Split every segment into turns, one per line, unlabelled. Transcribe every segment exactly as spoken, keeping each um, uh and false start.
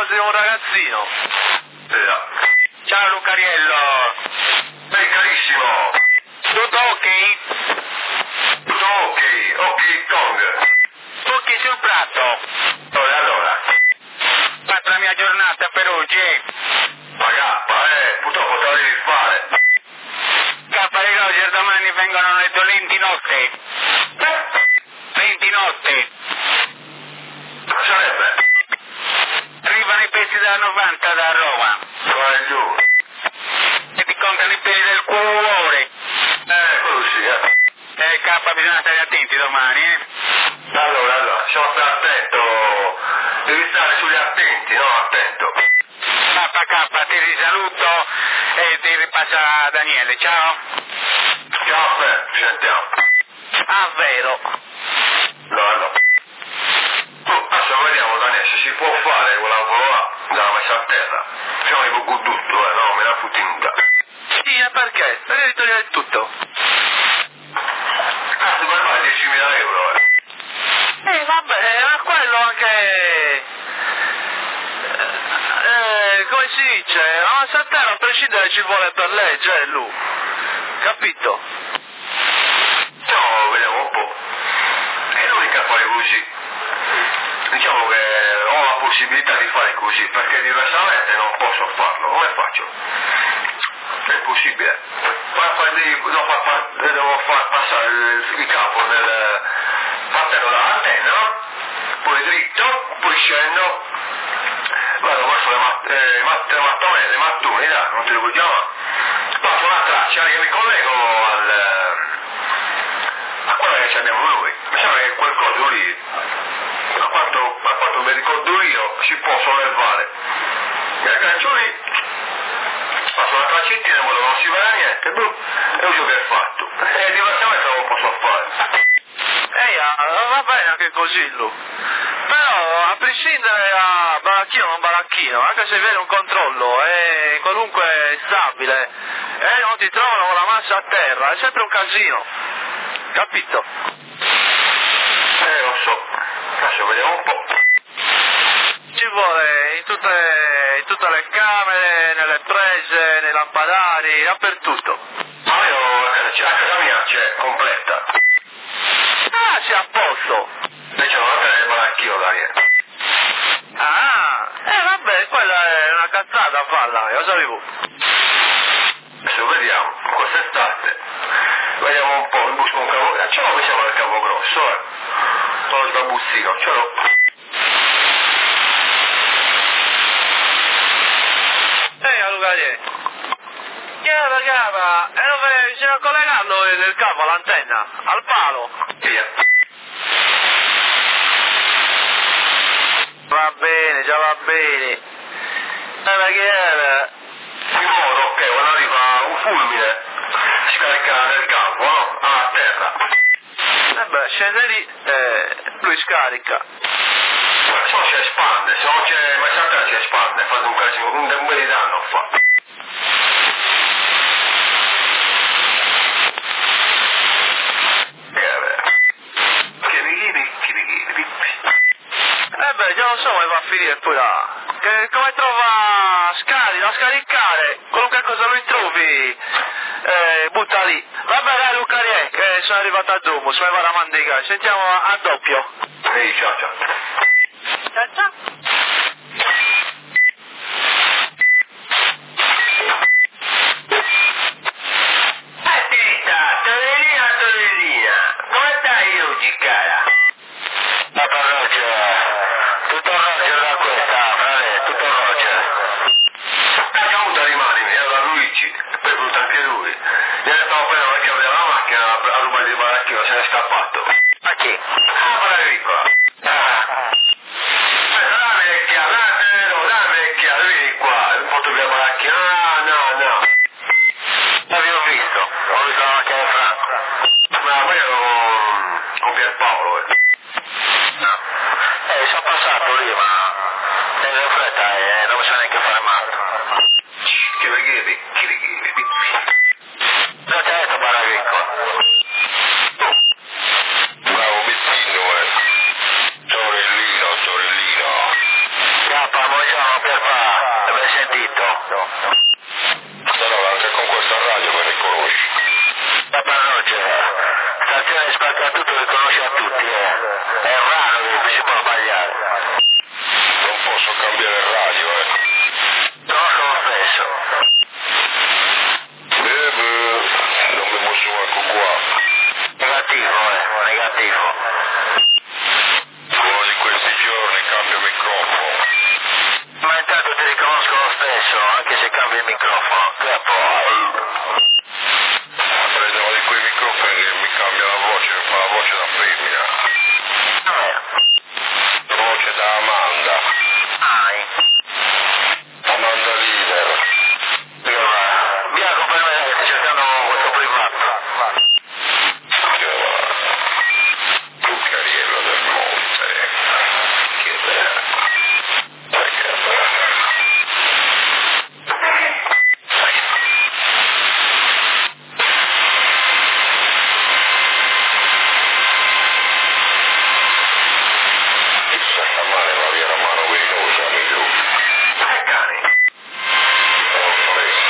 sei un ragazzino.
Veda.
Ciao Lucariello.
Ehi carissimo.
Tutto ok?
Tutto ok, ok Kong.
Ok sul prato.
Oh, e allora?
Fatta la mia giornata per oggi, eh?
Ma cappa, eh, purtroppo te la devi fare.
Cappa di Roger, domani vengono le dolenti notte. venti notte.
Cosa sarebbe?
Arrivano i pezzi da novanta da Roma.
Vai giù.
E ti contano i peli del cuore.
Eh, quello sì, eh.
Eh, Cappa, bisogna stare attenti domani, eh?
Allora, allora, bisogna stare attento. Devi stare sugli attenti, no? Attento.
Kappa, Kappa, ti risaluto e ti ripassa Daniele, ciao.
Ciao, beh, ci sentiamo.
Ah, vero.
No, no. Oh, adesso vediamo, Daniele, se si può fare quella parola dalla messa a terra. Siamo di poco tutto, eh, no? Me la futti nuda.
Sì, e perché? Perché devi togliere tutto?
Ah, tu per fare diecimila euro, eh.
Eh, vabbè, ma quello anche... Eh, come si dice? A una terra a prescindere ci vuole per legge, eh, lui. Capito?
No, vediamo un po'. È l'unica a fare così. Diciamo che ho la possibilità di fare così, perché diversamente non posso farlo. Come faccio? È impossibile. Fa- fa- devo, far, far, devo far passare il, il capo nel... partendo dall'antenna, poi dritto, poi scendo, vado verso le, mat, eh, mat, le mattonelle, le mattoni, là, non ti devo chiamare. Faccio una traccia che mi collego al... a quella che abbiamo noi. Mi sembra che quel coso lì, a quanto, a quanto mi ricordo io, si può sollevare. Mi aggancio lì, faccio una traccettina, quello non si vede niente, boh, e uso che è fatto. E diversamente non lo posso fare.
Ehi, ah, va bene anche così, lui. Però, a prescindere da baracchino o non baracchino, anche se viene un controllo e qualunque è stabile e non ti trovano con la massa a terra, è sempre un casino. Capito?
Eh, lo so. Adesso vediamo un po'.
Ci vuole in tutte, in tutte le camere, nelle prese, nei lampadari, dappertutto.
Ma io, a casa mia c'è completa.
Ah, sei a posto.
Invece non è il baracchino, Daniele.
Ah, eh vabbè, quella è una cazzata a farla, lo sapevo.
Adesso vediamo, quest'estate. Vediamo un po', il busco un cavo. Ce l'ho, mi sembra il cavo grosso, eh. Sono il sgabuzzino, ce l'ho.
Ehi, Lucariello. Chiara, chiara, e dove bisogna collegarlo il capo all'antenna, al palo.
Via.
Va bene, già va bene. Eh, ma che era?
Di modo che quando arriva un fulmine si carica nel campo, no? A terra.
Eh beh, scende lì, eh, lui scarica.
Se no si espande, se non c'è mai a terra si espande, fate un casino, un un bel di danno fa.
Eh beh, già lo so come va a finire poi là. Che come trova scarica, da scaricare, qualunque cosa lui trovi, eh, butta lì. Vabbè dai Lucariello, che sono arrivato a Domus, mi vado a mandicare, sentiamo a doppio.
Ehi, ciao ciao.
Ciao ciao.
Attenta, Torellina, Torellina, come stai oggi, cara? Ma per Roger, tutto Roger da questa, frate, tutto Roger. Ha chiamato le mani, era da Luigi, poi è venuto anche lui. Gliene stavo prendendo la chiave della macchina a rubare il baracchino, se ne è scappato. Ma chi? Ah, per agricola. Ah. Aspetta, dammi le chiavi, dammi, dammi le chiavi, vieni qua, porto via il baracchino. Ah, no, no. L'avevo visto, ho visto la macchina di Franco. Ma poi ero con, con Pierpaolo, eh. No. Eh, sono passato lì, ma avevo fretta e non mi sa neanche fare male. Che righevi, che righevi. Non ti ha detto baracchino.
No, per fa, l'hai sentito?
Allora, anche con questa radio mi riconosci.
La parrocchia, stazione spazzatura riconosce a tutti, eh. È raro che si può sbagliare.
Non posso cambiare radio, eh.
Conosco lo stesso.
Eh, beh, non mi posso manco qua.
Negativo, eh, negativo.
Uno di questi giorni cambio microfono.
Ma intanto ti riconosco lo stesso, anche se cambia il microfono. Che poi?
Prendo uno di quei microfoni che mi cambia la voce, mi fa la voce da femmina.
Vabbè.
La voce da Amanda.
Dai.
Amanda Leader.
Io va. Bianco per me che stai cercando questo privato.
Che va. Cucchiariello del monte. Che bello. Che bello. Chissà stamane va via la mano velenosa, amico.
Dai cani.
Non frega.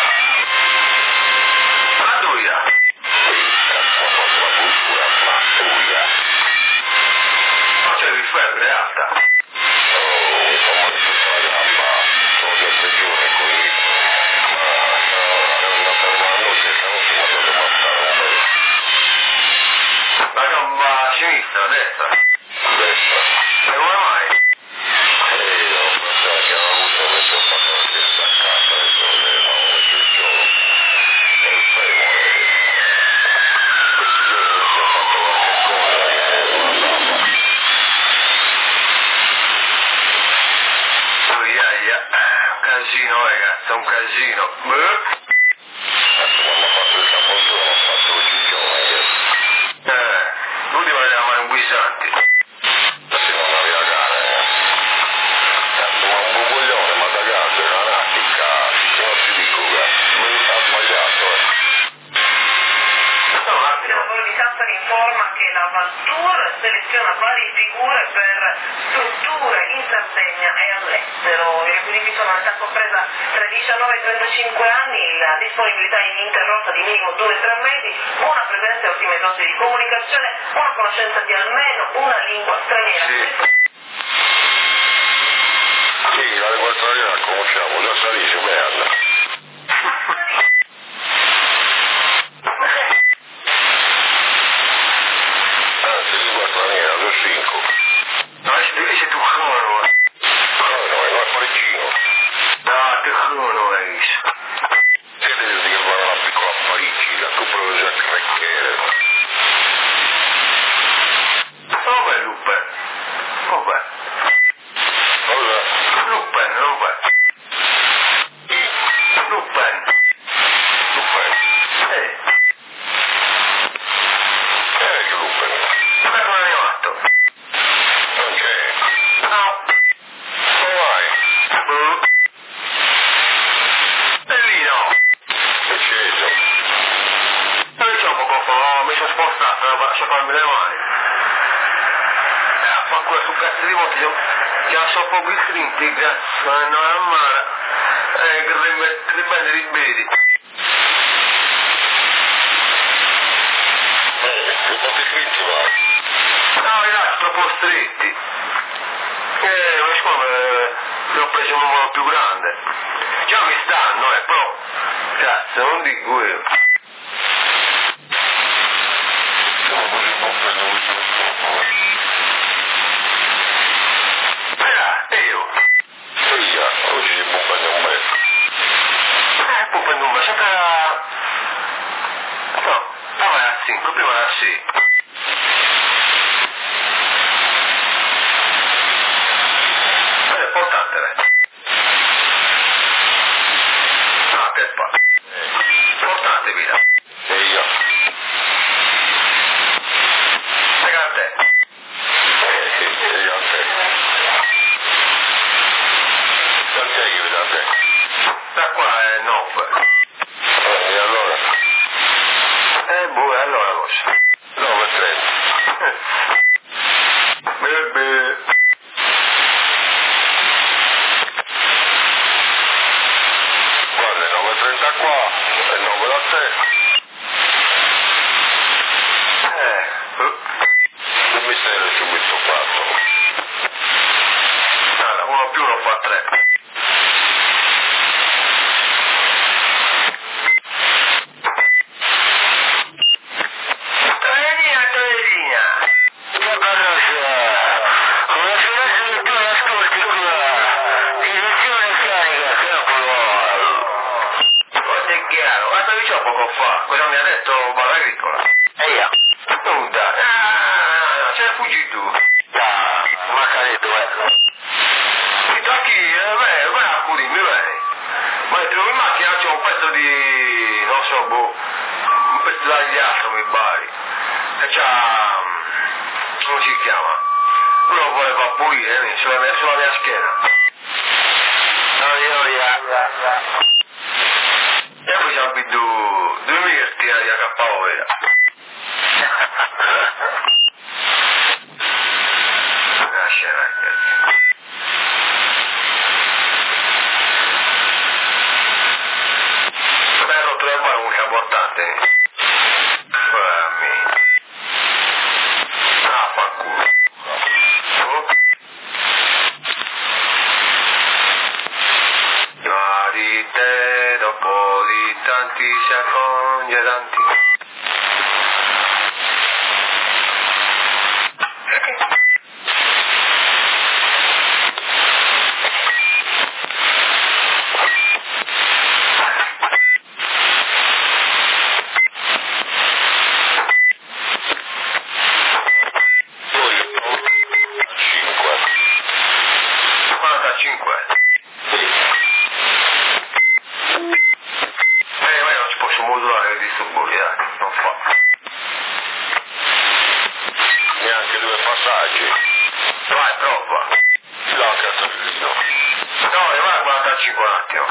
Ma duia.
Cazzo, quanto la cultura mattuia.
Ma c'è di febbre alta.
Oh, mi fa male tutta la gamba. Sono sette giorni così. Ma no, è andata una notte che non si può proprio mattare un bel.
La gamba sinistra, destra.
Destra.
E come mai?
Ehi, ho pensato che avevo avuto messo un po' di staccata, adesso vedevamo messo il gioco. E il femore. Questi giorni si è fatto qualche cosa che non andava.
Uiaia. Un casino, ragazzi, un casino. Beh.
Adesso quando ho fatto il campogiorno ho fatto il gigione.
Eh, l'ultima era mano guisanti.
Si non aveva gara, eh. Cazzo, ma un buboglione, ma da gas, è una nattica, che non ti dico, mi ha sbagliato, eh.
No, ma
Il lavoro di Sassari informa che la Valtour seleziona varie figure per strutture in Sardegna e all'estero. I requisiti sono un'età compresa tra i diciannove e i trentacinque anni, la disponibilità ininterrotta di minimo due tre mesi, una presenza e ottime dosi di comunicazione, una conoscenza di almeno una lingua straniera.
Sì. Sì, la lingua straniera la conosciamo, già salì, merda. Anzi, lingua straniera, due cinque.
no, sei tu culo.
No, no, è un parigino.
No, te culo, hai visto.
Te devi dire che vanno a piccola Parigi, la comprano già crecchiere.
Vabbè, Lupe. Vabbè.
Cosa?
Lupen, vabbè. Lupen.
Lupen.
Eh,
Eh, che Lupen?
ma non è matto.
Non c'è.
No.
Non vai.
Mm. E lì no.
È sceso.
E c'è un poco fa, mi sono spostato, non faccio farmi le mani. Eh, fa questo cazzo di volte, io che la so poco iscritti, cazzo, non è male. Eh, che ti riprendi di vedi.
Eh, che quanti iscritti va?
No, ragazzi, troppo stretti. Eh, ma siccome ne ho preso un numero più grande. Già mi stanno, eh, però. Cazzo, non dico io.
Siamo così un po' prenuti.
Eh, io.
Via, oggi si può prendere un mezzo.
Eh, può prendere un bacio sempre a... No, stava a cinque, prima era a sei. È importante, eh. Ah, che fa? Importante, vita.
E io?
Raga a te.
Eh, sì, e io a te. Tant'è che vedo a te.
Da qua è nove.
Eh, e allora?
Eh, boh, e allora cosa?
nove e trenta.
Bebe. qua è nove da te.
Eh,
Il mistero ci ho messo quattro.
allora, uno più uno fa tre. Toledina, Toledina.
Che cosa come se avessi più ascolti qua. Direzione carica, capolo.
Guarda è chiaro, guarda vicino poco fa, cosa mi ha detto Barra Agricola?
E io?
Nuda, ah, c'è fuggito.
Ah, ma credo, eh.
Mi tocchi, eh, beh, vai a curarmi, bene. Ma trovo in macchina c'è un pezzo di, non so, boh, un pezzo d'agliato mi pare. E c'ha, come si chiama? Lui lo voleva pulire, eh, sulla mia, sulla mia schiena.
No, io, io.
E poi ci ha vinto due mirti a K O vera. Una scena, eh. Beh, rotto le mani, un importante. Fammi. Ah, fa culo. Oh. Ma di te dopo di tanti secondi e tanti. quarantacinque. Eh, ma io non ci posso modulare il disturbi, dai, non fa.
Neanche due passaggi.
Vai, prova.
No, cazzolino.
No, e vai a quarantacinque un attimo.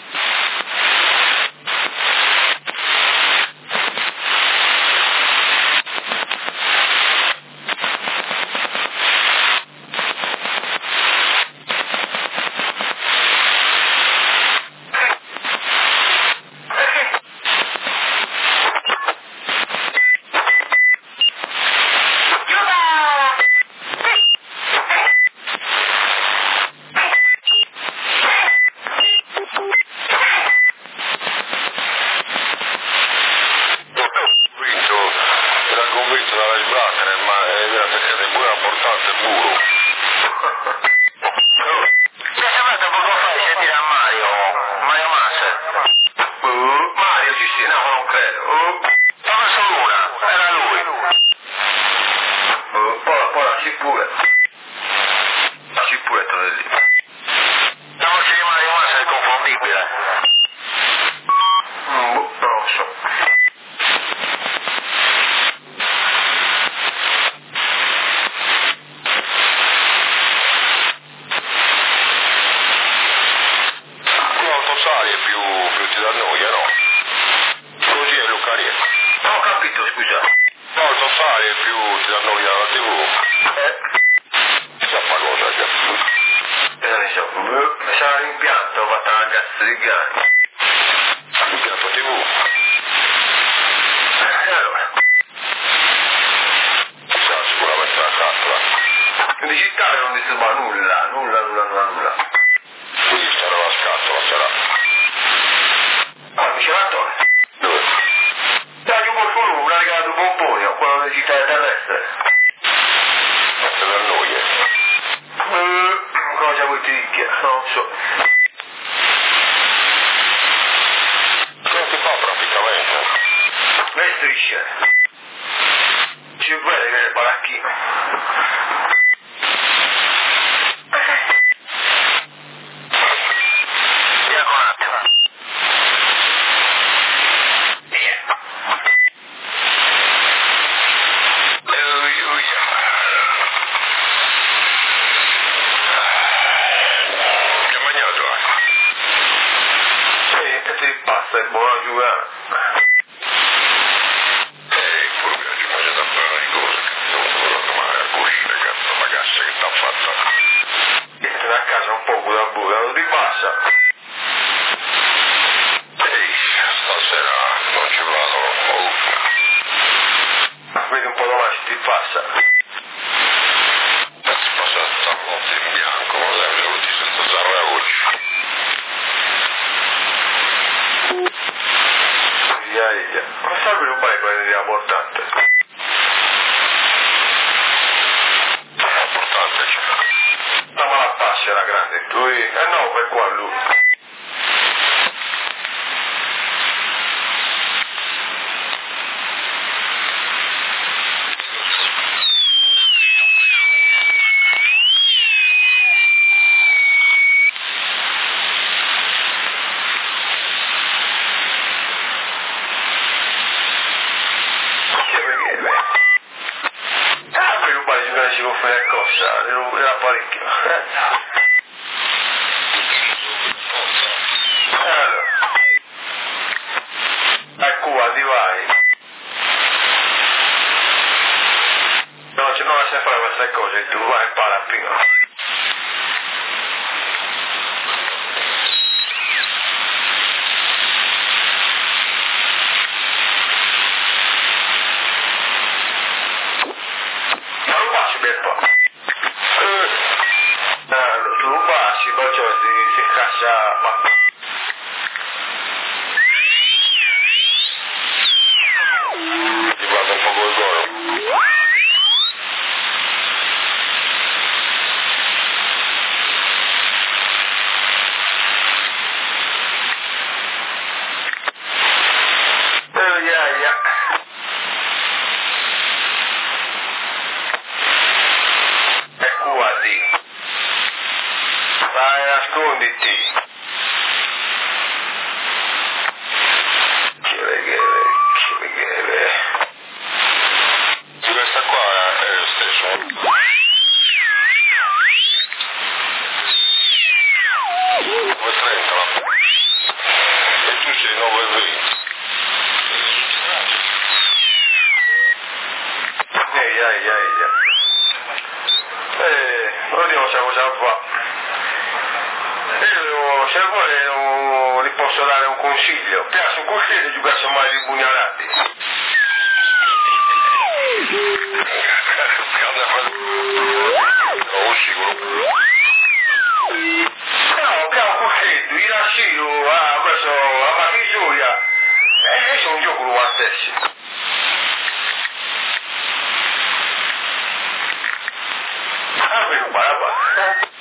Era convinto dalla sbattere, ma era perché pure a portare il muro.
Mi è sembrato poco fa di sentire a Mario, Mario Masser. Uh, Mario, sì sì, no, ma non credo. Uh.
Ma solo una, era lui.
Uh, poi, poi lasci pure. Lasci pure te lì.
La voce di Mario Massa è confondibile.
Mm, non lo so.
L'autosali è più, più ti dà noia, no? Così è Lucarietto.
Non ho capito, scusa.
L'autosali è più ti dà noia dalla tivù.
Eh?
Chissà fa cosa già.
E non ne so. Uh, sarà l'impianto, ho fatto una cazzo di gani.
L'impianto tivù.
E allora?
Chissà sicuramente la scatola.
In digitale non disturba nulla, nulla, nulla, nulla, nulla.
Qui sarà la scatola, sarà.
Ah, mi c'è l'attore.
Dove?
Dai, un qualcuno, una regala di Pomponio, quello digitale terrestre.
Ma te dà noia.
Uh, cosa vuoi ti dica? Non so.
Che ti fa praticamente?
Le strisce. Ci vede che è il baracchino.
Via con un attimo. Che mangiato?
Sì, e ti passa, è buona giocare.
Eh, pure che ci mangia da bene di cose. Non so cosa domani a cucina, cazzo, la cassa che t'ha fatta.
Entra a casa un po' da buca, non ti passa.
Ehi,
famiglia, non sa sviluppare quella idea importante. Importante, cioè. La malapasce era grande, lui, eh no, per qua lui. Si può fare cosa, era parecchio. Allora, ecco qua, ti vai. Non ci non sai fare queste cose, tu vai e impara prima. Ma lo faccio per poi. Allora, tu lo passi, perciò si, si caccia, ma... Ti guarda un po' col goro. Oh, yeah, yeah. Ecco qua, sì. Vai, nasconditi. Che reghere, che reghere. Sì, questa qua è lo stesso. nove trenta, ma... E tu sei nove venti. Ehi, ehi, ehi. Eh, vediamo se cosa fa. Io, se vuole, non gli posso dare un consiglio. Piace un consiglio di giocare mai di pugnalati. Non sicuro. No, piano un consiglio, io lascio, ah, questo, la matriggioia. E sono un gioco lo stesso. Ah, per un barabà.